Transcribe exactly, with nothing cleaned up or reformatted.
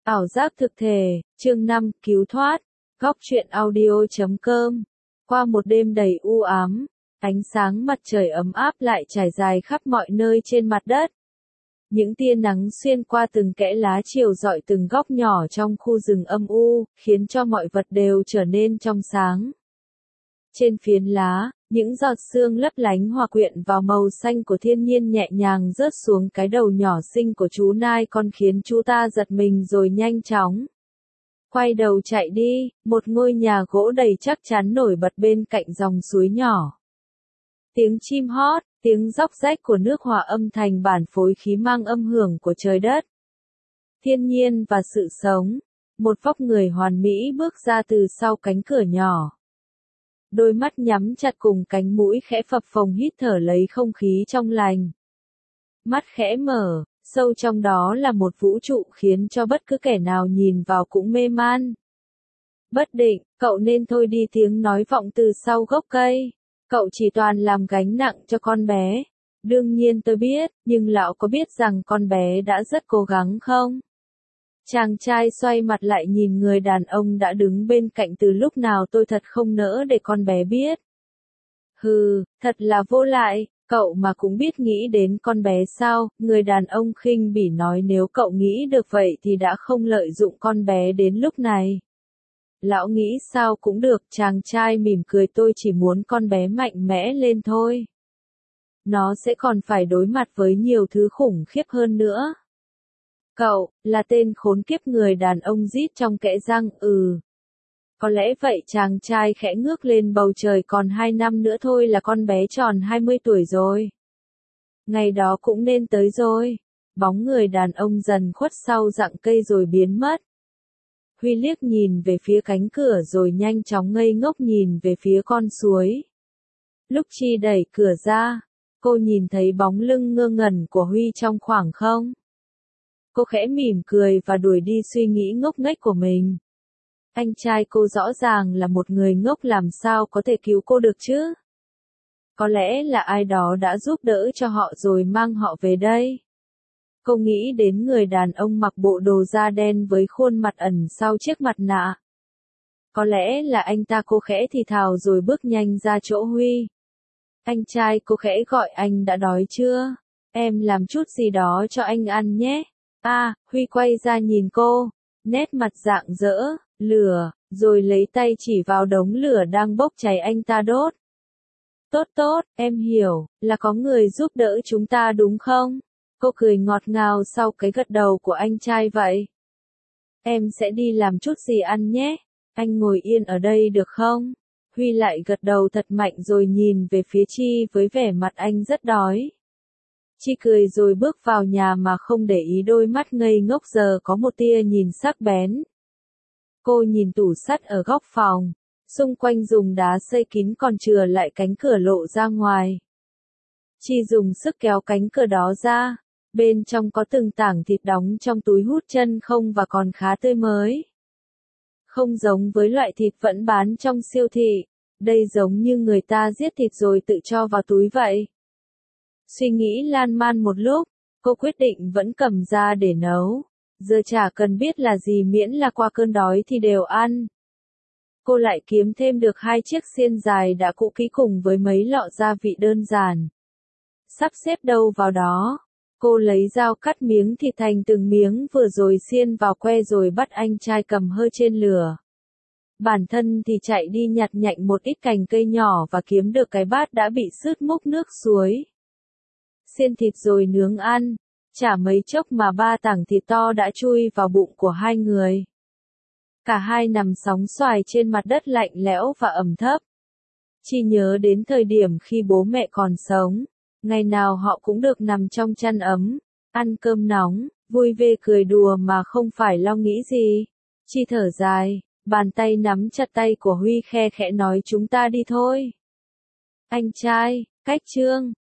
Ảo giác thực thể, chương năm, cứu thoát, góc truyện audio chấm com. Qua một đêm đầy u ám, ánh sáng mặt trời ấm áp lại trải dài khắp mọi nơi trên mặt đất. Những tia nắng xuyên qua từng kẽ lá chiều rọi từng góc nhỏ trong khu rừng âm u, khiến cho mọi vật đều trở nên trong sáng. Trên phiến lá, những giọt sương lấp lánh hòa quyện vào màu xanh của thiên nhiên nhẹ nhàng rớt xuống cái đầu nhỏ xinh của chú nai con, khiến chú ta giật mình rồi nhanh chóng quay đầu chạy đi. Một ngôi nhà gỗ đầy chắc chắn nổi bật bên cạnh dòng suối nhỏ. Tiếng chim hót, tiếng róc rách của nước hòa âm thành bản phối khí mang âm hưởng của trời đất, thiên nhiên và sự sống. Một vóc người hoàn mỹ bước ra từ sau cánh cửa nhỏ. Đôi mắt nhắm chặt cùng cánh mũi khẽ phập phồng hít thở lấy không khí trong lành. Mắt khẽ mở, sâu trong đó là một vũ trụ khiến cho bất cứ kẻ nào nhìn vào cũng mê man. Bất định, cậu nên thôi đi, tiếng nói vọng từ sau gốc cây. Cậu chỉ toàn làm gánh nặng cho con bé. Đương nhiên tôi biết, nhưng lão có biết rằng con bé đã rất cố gắng không? Chàng trai xoay mặt lại nhìn người đàn ông đã đứng bên cạnh từ lúc nào. Tôi thật không nỡ để con bé biết. Hừ, thật là vô lại, cậu mà cũng biết nghĩ đến con bé sao? Người đàn ông khinh bỉ nói, nếu cậu nghĩ được vậy thì đã không lợi dụng con bé đến lúc này. Lão nghĩ sao cũng được, chàng trai mỉm cười, tôi chỉ muốn con bé mạnh mẽ lên thôi. Nó sẽ còn phải đối mặt với nhiều thứ khủng khiếp hơn nữa. Cậu, là tên khốn kiếp, người đàn ông rít trong kẽ răng. Ừ. Có lẽ vậy, chàng trai khẽ ngước lên bầu trời, còn hai năm nữa thôi là con bé tròn hai mươi tuổi rồi. Ngày đó cũng nên tới rồi. Bóng người đàn ông dần khuất sau rặng cây rồi biến mất. Huy liếc nhìn về phía cánh cửa rồi nhanh chóng ngây ngốc nhìn về phía con suối. Lúc Chi đẩy cửa ra, cô nhìn thấy bóng lưng ngơ ngẩn của Huy trong khoảng không. Cô khẽ mỉm cười và đuổi đi suy nghĩ ngốc nghếch của mình. Anh trai cô rõ ràng là một người ngốc, làm sao có thể cứu cô được chứ? Có lẽ là ai đó đã giúp đỡ cho họ rồi mang họ về đây. Cô nghĩ đến người đàn ông mặc bộ đồ da đen với khuôn mặt ẩn sau chiếc mặt nạ. Có lẽ là anh ta, cô khẽ thì thào rồi bước nhanh ra chỗ Huy. Anh trai cô khẽ gọi, anh đã đói chưa? Em làm chút gì đó cho anh ăn nhé. À, Huy quay ra nhìn cô, nét mặt rạng rỡ. Lửa, rồi lấy tay chỉ vào đống lửa đang bốc cháy anh ta đốt. Tốt tốt, em hiểu, là có người giúp đỡ chúng ta đúng không? Cô cười ngọt ngào sau cái gật đầu của anh trai. Vậy em sẽ đi làm chút gì ăn nhé, anh ngồi yên ở đây được không? Huy lại gật đầu thật mạnh rồi nhìn về phía Chi với vẻ mặt anh rất đói. Chi cười rồi bước vào nhà mà không để ý đôi mắt ngây ngốc giờ có một tia nhìn sắc bén. Cô nhìn tủ sắt ở góc phòng, xung quanh dùng đá xây kín còn chừa lại cánh cửa lộ ra ngoài. Chi dùng sức kéo cánh cửa đó ra, bên trong có từng tảng thịt đóng trong túi hút chân không và còn khá tươi mới. Không giống với loại thịt vẫn bán trong siêu thị, đây giống như người ta giết thịt rồi tự cho vào túi vậy. Suy nghĩ lan man một lúc, cô quyết định vẫn cầm ra để nấu. Giờ chả cần biết là gì, miễn là qua cơn đói thì đều ăn. Cô lại kiếm thêm được hai chiếc xiên dài đã cũ kỹ cùng với mấy lọ gia vị đơn giản. Sắp xếp đâu vào đó, cô lấy dao cắt miếng thịt thành từng miếng vừa rồi xiên vào que rồi bắt anh trai cầm hơi trên lửa. Bản thân thì chạy đi nhặt nhạnh một ít cành cây nhỏ và kiếm được cái bát đã bị sứt múc nước suối. Xiên thịt rồi nướng ăn. Chả mấy chốc mà ba tảng thịt to đã chui vào bụng của hai người. Cả hai nằm sóng xoài trên mặt đất lạnh lẽo và ẩm thấp. Chi nhớ đến thời điểm khi bố mẹ còn sống. Ngày nào họ cũng được nằm trong chăn ấm, ăn cơm nóng, vui vẻ cười đùa mà không phải lo nghĩ gì. Chi thở dài, bàn tay nắm chặt tay của Huy khe khẽ nói, chúng ta đi thôi. Anh trai, cách chương.